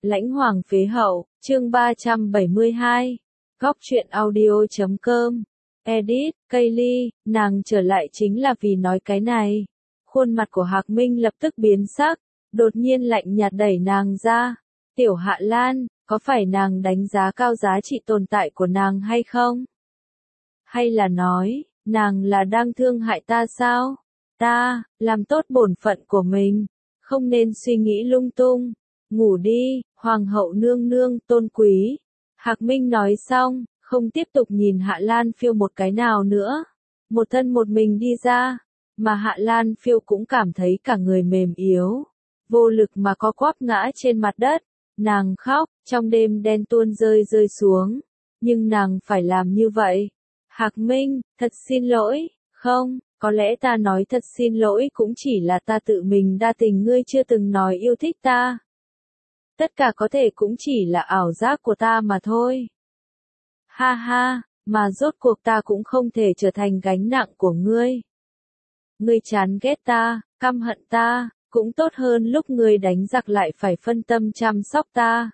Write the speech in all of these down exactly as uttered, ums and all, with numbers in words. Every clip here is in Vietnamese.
Lãnh Hoàng phế hậu, chương ba trăm bảy mươi hai. Góc truyện audio chấm com. Edit, Kaylee, nàng trở lại chính là vì nói cái này. Khuôn mặt của Hạc Minh lập tức biến sắc, đột nhiên lạnh nhạt đẩy nàng ra. Tiểu Hạ Lan, có phải nàng đánh giá cao giá trị tồn tại của nàng hay không? Hay là nói, nàng là đang thương hại ta sao? Ta, làm tốt bổn phận của mình, không nên suy nghĩ lung tung. Ngủ đi, Hoàng hậu nương nương tôn quý. Hạc Minh nói xong, không tiếp tục nhìn Hạ Lan Phiêu một cái nào nữa. Một thân một mình đi ra, mà Hạ Lan Phiêu cũng cảm thấy cả người mềm yếu. Vô lực mà có quắp ngã trên mặt đất. Nàng khóc, trong đêm đen tuôn rơi rơi xuống. Nhưng nàng phải làm như vậy. Hạc Minh, thật xin lỗi, không, có lẽ ta nói thật xin lỗi cũng chỉ là ta tự mình đa tình, ngươi chưa từng nói yêu thích ta. Tất cả có thể cũng chỉ là ảo giác của ta mà thôi. Ha ha, mà rốt cuộc ta cũng không thể trở thành gánh nặng của ngươi. Ngươi chán ghét ta, căm hận ta, cũng tốt hơn lúc ngươi đánh giặc lại phải phân tâm chăm sóc ta.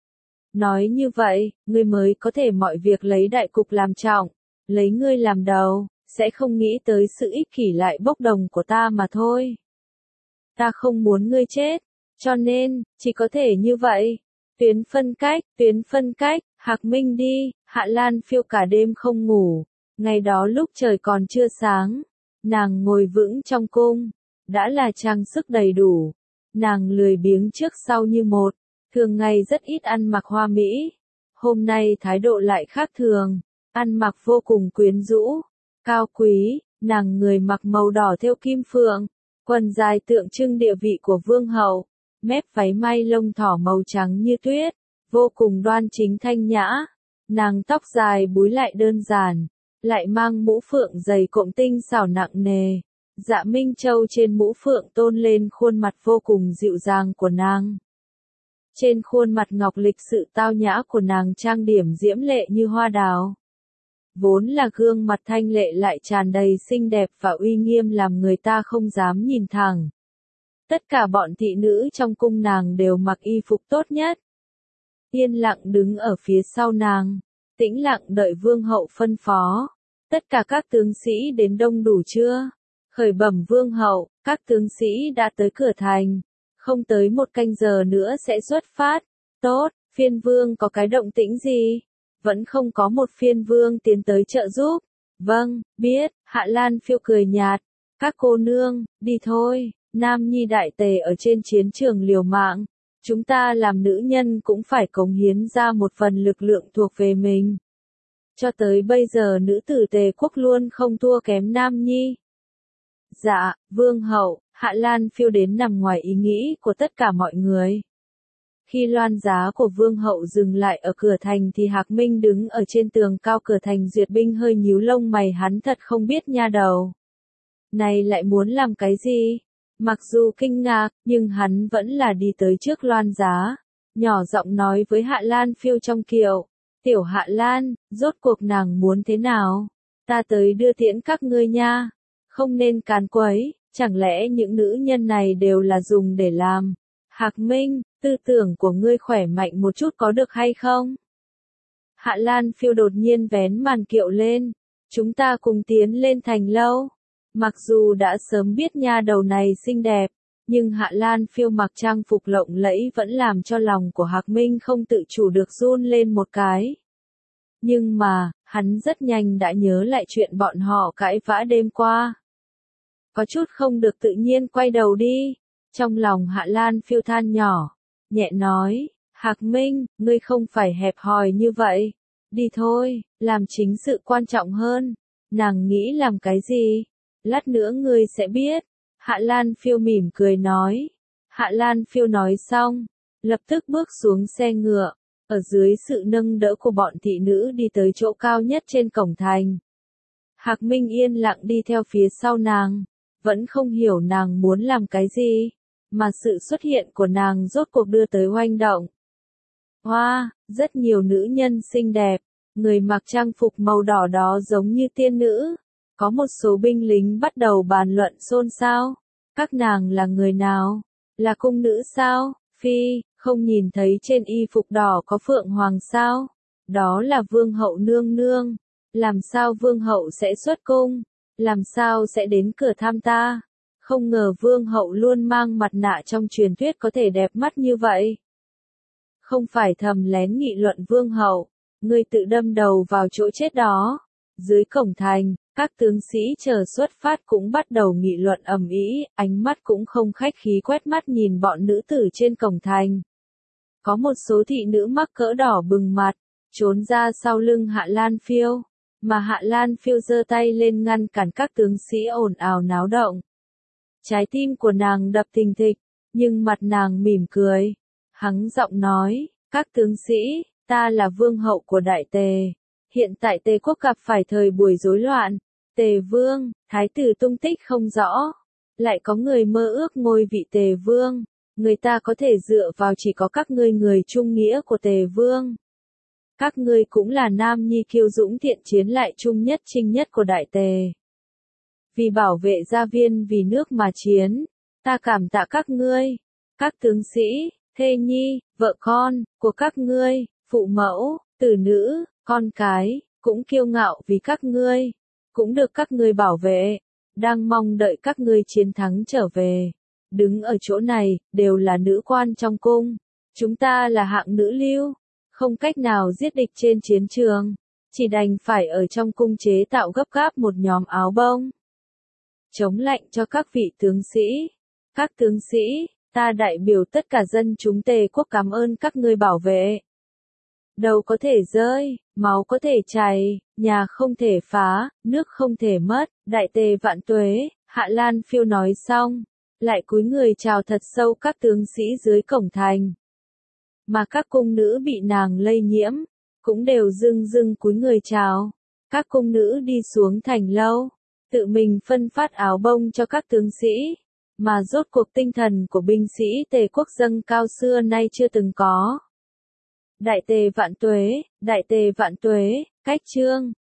Nói như vậy, ngươi mới có thể mọi việc lấy đại cục làm trọng, lấy ngươi làm đầu, sẽ không nghĩ tới sự ích kỷ lại bốc đồng của ta mà thôi. Ta không muốn ngươi chết. Cho nên, chỉ có thể như vậy. Tuyến phân cách, tuyến phân cách, Hạc Minh đi, Hạ Lan Phiêu cả đêm không ngủ. Ngày đó lúc trời còn chưa sáng, nàng ngồi vững trong cung, đã là trang sức đầy đủ. Nàng lười biếng trước sau như một, thường ngày rất ít ăn mặc hoa mỹ. Hôm nay thái độ lại khác thường, ăn mặc vô cùng quyến rũ, cao quý, nàng người mặc màu đỏ thêu kim phượng, quần dài tượng trưng địa vị của vương hậu. Mép váy may lông thỏ màu trắng như tuyết, vô cùng đoan chính thanh nhã. Nàng tóc dài búi lại đơn giản, lại mang mũ phượng dày cộm tinh xảo nặng nề. Dạ Minh Châu trên mũ phượng tôn lên khuôn mặt vô cùng dịu dàng của nàng. Trên khuôn mặt ngọc lịch sự tao nhã của nàng trang điểm diễm lệ như hoa đào. Vốn là gương mặt thanh lệ lại tràn đầy xinh đẹp và uy nghiêm làm người ta không dám nhìn thẳng. Tất cả bọn thị nữ trong cung nàng đều mặc y phục tốt nhất. Yên lặng đứng ở phía sau nàng, tĩnh lặng đợi vương hậu phân phó. Tất cả các tướng sĩ đến đông đủ chưa? Khởi bẩm vương hậu, các tướng sĩ đã tới cửa thành. Không tới một canh giờ nữa sẽ xuất phát. Tốt, phiên vương có cái động tĩnh gì? Vẫn không có một phiên vương tiến tới trợ giúp. Vâng, biết, Hạ Lan Phiêu cười nhạt. Các cô nương, đi thôi. Nam nhi đại tề ở trên chiến trường liều mạng, chúng ta làm nữ nhân cũng phải cống hiến ra một phần lực lượng thuộc về mình. Cho tới bây giờ nữ tử Tề quốc luôn không thua kém nam nhi. Dạ, vương hậu, Hạ Lan Phiêu đến nằm ngoài ý nghĩ của tất cả mọi người. Khi loan giá của vương hậu dừng lại ở cửa thành thì Hạc Minh đứng ở trên tường cao cửa thành duyệt binh hơi nhíu lông mày, hắn thật không biết nha đầu. Này lại muốn làm cái gì? Mặc dù kinh ngạc, nhưng hắn vẫn là đi tới trước loan giá, nhỏ giọng nói với Hạ Lan Phiêu trong kiệu. Tiểu Hạ Lan, rốt cuộc nàng muốn thế nào? Ta tới đưa tiễn các ngươi nha. Không nên càn quấy, chẳng lẽ những nữ nhân này đều là dùng để làm? Hạc Minh, tư tưởng của ngươi khỏe mạnh một chút có được hay không? Hạ Lan Phiêu đột nhiên vén màn kiệu lên. Chúng ta cùng tiến lên thành lâu. Mặc dù đã sớm biết nha đầu này xinh đẹp, nhưng Hạ Lan Phiêu mặc trang phục lộng lẫy vẫn làm cho lòng của Hạc Minh không tự chủ được run lên một cái. Nhưng mà, hắn rất nhanh đã nhớ lại chuyện bọn họ cãi vã đêm qua. Có chút không được tự nhiên quay đầu đi. Trong lòng Hạ Lan Phiêu than nhỏ, nhẹ nói, Hạc Minh, ngươi không phải hẹp hòi như vậy. Đi thôi, làm chính sự quan trọng hơn. Nàng nghĩ làm cái gì? Lát nữa ngươi sẽ biết. Hạ Lan Phiêu mỉm cười nói. Hạ Lan Phiêu nói xong, lập tức bước xuống xe ngựa, ở dưới sự nâng đỡ của bọn thị nữ đi tới chỗ cao nhất trên cổng thành. Hạc Minh yên lặng đi theo phía sau nàng, vẫn không hiểu nàng muốn làm cái gì, mà sự xuất hiện của nàng rốt cuộc đưa tới oanh động. Hoa, wow, rất nhiều nữ nhân xinh đẹp, người mặc trang phục màu đỏ đó giống như tiên nữ. Có một số binh lính bắt đầu bàn luận xôn xao. Các nàng là người nào? Là cung nữ sao? Phi, Không nhìn thấy trên y phục đỏ có phượng hoàng sao? Đó là vương hậu nương nương. Làm sao vương hậu sẽ xuất cung? Làm sao sẽ đến cửa thăm ta? Không ngờ vương hậu luôn mang mặt nạ trong truyền thuyết có thể đẹp mắt như vậy. Không phải thầm lén nghị luận vương hậu, ngươi tự đâm đầu vào chỗ chết đó. Dưới cổng thành, các tướng sĩ chờ xuất phát cũng bắt đầu nghị luận ầm ĩ, ánh mắt cũng không khách khí quét mắt nhìn bọn nữ tử trên cổng thành. Có một số thị nữ mắc cỡ đỏ bừng mặt, trốn ra sau lưng Hạ Lan Phiêu, mà Hạ Lan Phiêu giơ tay lên ngăn cản các tướng sĩ ồn ào náo động. Trái tim của nàng đập thình thịch, nhưng mặt nàng mỉm cười, hắng giọng nói, các tướng sĩ, ta là vương hậu của Đại Tề. Hiện tại Tề quốc gặp phải thời buổi rối loạn, Tề vương, thái tử tung tích không rõ, lại có người mơ ước ngôi vị Tề vương, người ta có thể dựa vào chỉ có các ngươi người trung nghĩa của Tề vương. Các ngươi cũng là nam nhi kiêu dũng thiện chiến lại trung nhất trinh nhất của Đại Tề. Vì bảo vệ gia viên vì nước mà chiến, ta cảm tạ các ngươi, các tướng sĩ, thê nhi, vợ con của các ngươi, phụ mẫu, tử nữ, con cái, cũng kiêu ngạo vì các ngươi, cũng được các ngươi bảo vệ, đang mong đợi các ngươi chiến thắng trở về. Đứng ở chỗ này, đều là nữ quan trong cung, chúng ta là hạng nữ lưu, không cách nào giết địch trên chiến trường, chỉ đành phải ở trong cung chế tạo gấp gáp một nhóm áo bông. Chống lạnh cho các vị tướng sĩ, các tướng sĩ, ta đại biểu tất cả dân chúng Tề quốc cảm ơn các ngươi bảo vệ. Đầu có thể rơi, máu có thể chảy, nhà không thể phá, nước không thể mất, Đại Tề vạn tuế, Hạ Lan Phiêu nói xong, lại cúi người chào thật sâu các tướng sĩ dưới cổng thành. Mà các cung nữ bị nàng lây nhiễm, cũng đều dưng dưng cúi người chào. Các cung nữ đi xuống thành lâu, tự mình phân phát áo bông cho các tướng sĩ, mà rốt cuộc tinh thần của binh sĩ Tề quốc dâng cao xưa nay chưa từng có. Đại Tề vạn tuế, Đại Tề vạn tuế, cách chương.